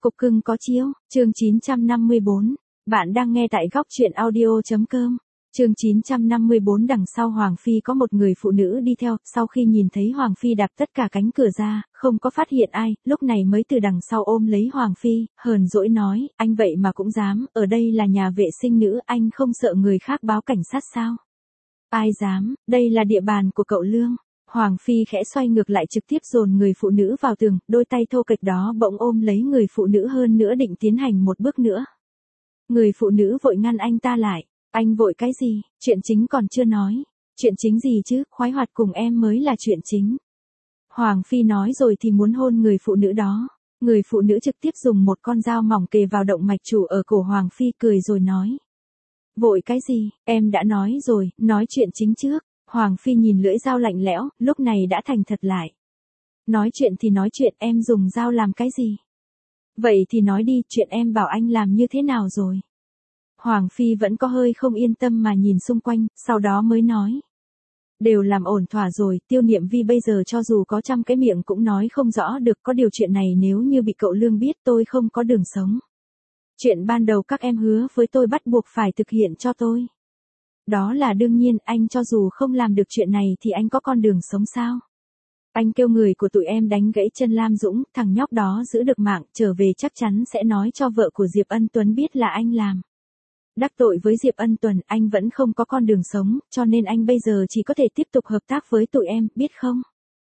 Cục cưng có chiếu, chương 954. Bạn đang nghe tại góc truyện audio.com. Chương 954. Đằng sau Hoàng Phi có một người phụ nữ đi theo, sau khi nhìn thấy Hoàng Phi đạp tất cả cánh cửa ra, không có phát hiện ai, lúc này mới từ đằng sau ôm lấy Hoàng Phi, hờn dỗi nói, anh vậy mà cũng dám, ở đây là nhà vệ sinh nữ, anh không sợ người khác báo cảnh sát sao? Ai dám, đây là địa bàn của cậu Lương. Hoàng Phi khẽ xoay ngược lại trực tiếp dồn người phụ nữ vào tường, đôi tay thô kệch đó bỗng ôm lấy người phụ nữ hơn nữa định tiến hành một bước nữa. Người phụ nữ vội ngăn anh ta lại, anh vội cái gì, chuyện chính còn chưa nói. Chuyện chính gì chứ, khoái hoạt cùng em mới là chuyện chính. Hoàng Phi nói rồi thì muốn hôn người phụ nữ đó. Người phụ nữ trực tiếp dùng một con dao mỏng kề vào động mạch chủ ở cổ Hoàng Phi cười rồi nói. Vội cái gì, em đã nói rồi, nói chuyện chính trước. Hoàng Phi nhìn lưỡi dao lạnh lẽo, lúc này đã thành thật lại. Nói chuyện thì nói chuyện, em dùng dao làm cái gì? Vậy thì nói đi, chuyện em bảo anh làm như thế nào rồi? Hoàng Phi vẫn có hơi không yên tâm mà nhìn xung quanh, sau đó mới nói. Đều làm ổn thỏa rồi, Tiêu Niệm Vi bây giờ cho dù có 100 cái miệng cũng nói không rõ được, có điều chuyện này nếu như bị cậu Lương biết tôi không có đường sống. Chuyện ban đầu các em hứa với tôi bắt buộc phải thực hiện cho tôi. Đó là đương nhiên, anh cho dù không làm được chuyện này thì anh có con đường sống sao? Anh kêu người của tụi em đánh gãy chân Lam Dũng, thằng nhóc đó giữ được mạng, trở về chắc chắn sẽ nói cho vợ của Diệp Ân Tuấn biết là anh làm. Đắc tội với Diệp Ân Tuấn, anh vẫn không có con đường sống, cho nên anh bây giờ chỉ có thể tiếp tục hợp tác với tụi em, biết không?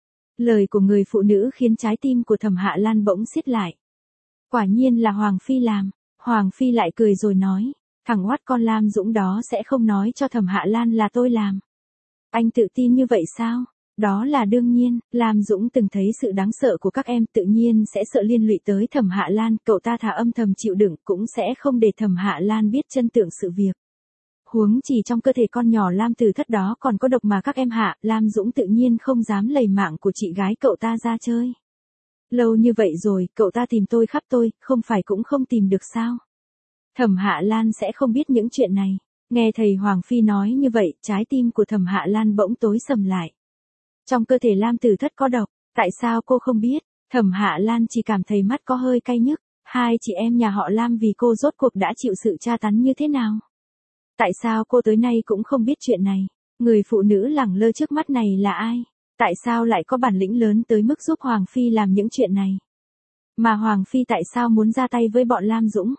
Lời của người phụ nữ khiến trái tim của Thẩm Hạ Lan bỗng siết lại. Quả nhiên là Hoàng Phi làm. Hoàng Phi lại cười rồi nói. Thằng oát con Lam Dũng đó sẽ không nói cho Thẩm Hạ Lan là tôi làm. Anh tự tin như vậy sao? Đó là đương nhiên, Lam Dũng từng thấy sự đáng sợ của các em tự nhiên sẽ sợ liên lụy tới Thẩm Hạ Lan, cậu ta thà âm thầm chịu đựng cũng sẽ không để Thẩm Hạ Lan biết chân tướng sự việc. Huống chỉ trong cơ thể con nhỏ Lam Tử Thất đó còn có độc mà các em hạ, Lam Dũng tự nhiên không dám lầy mạng của chị gái cậu ta ra chơi. Lâu như vậy rồi, cậu ta tìm tôi khắp tôi, không phải cũng không tìm được sao? Thẩm Hạ Lan sẽ không biết những chuyện này. Nghe thầy Hoàng Phi nói như vậy, trái tim của Thẩm Hạ Lan bỗng tối sầm lại. Trong cơ thể Lam Tử Thất có độc, tại sao cô không biết? Thẩm Hạ Lan chỉ cảm thấy mắt có hơi cay nhức, hai chị em nhà họ Lam vì cô rốt cuộc đã chịu sự tra tấn như thế nào? Tại sao cô tới nay cũng không biết chuyện này? Người phụ nữ lẳng lơ trước mắt này là ai? Tại sao lại có bản lĩnh lớn tới mức giúp Hoàng Phi làm những chuyện này? Mà Hoàng Phi tại sao muốn ra tay với bọn Lam Dũng?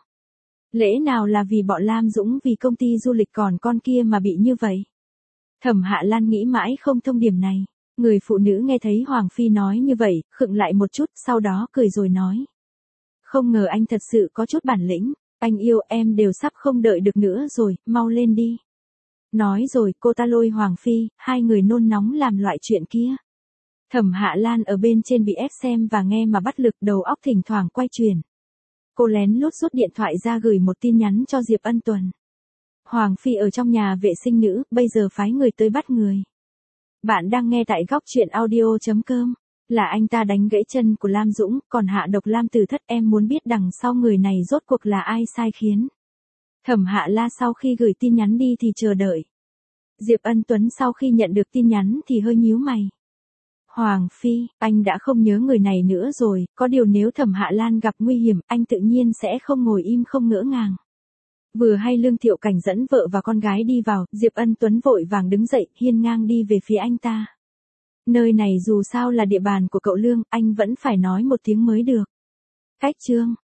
Lẽ nào là vì bọn Lam Dũng vì công ty du lịch còn con kia mà bị như vậy? Thẩm Hạ Lan nghĩ mãi không thông điểm này. Người phụ nữ nghe thấy Hoàng Phi nói như vậy, khựng lại một chút, sau đó cười rồi nói. Không ngờ anh thật sự có chút bản lĩnh, anh yêu em đều sắp không đợi được nữa rồi, mau lên đi. Nói rồi cô ta lôi Hoàng Phi, hai người nôn nóng làm loại chuyện kia. Thẩm Hạ Lan ở bên trên bị ép xem và nghe mà bắt lực, đầu óc thỉnh thoảng quay chuyển. Cô lén lút rút điện thoại ra gửi một tin nhắn cho Diệp Ân Tuấn. Hoàng Phi ở trong nhà vệ sinh nữ, bây giờ phái người tới bắt người. Bạn đang nghe tại góc truyện audio.com. Là anh ta đánh gãy chân của Lam Dũng, còn hạ độc Lam Tử Thất, em muốn biết đằng sau người này rốt cuộc là ai sai khiến. Thẩm Hạ La sau khi gửi tin nhắn đi thì chờ đợi. Diệp Ân Tuấn sau khi nhận được tin nhắn thì hơi nhíu mày. Hoàng Phi, anh đã không nhớ người này nữa rồi, có điều nếu Thẩm Hạ Lan gặp nguy hiểm, anh tự nhiên sẽ không ngồi im không ngỡ ngàng. Vừa hay Lương Thiệu Cảnh dẫn vợ và con gái đi vào, Diệp Ân Tuấn vội vàng đứng dậy, hiên ngang đi về phía anh ta. Nơi này dù sao là địa bàn của cậu Lương, anh vẫn phải nói một tiếng mới được. Cách chương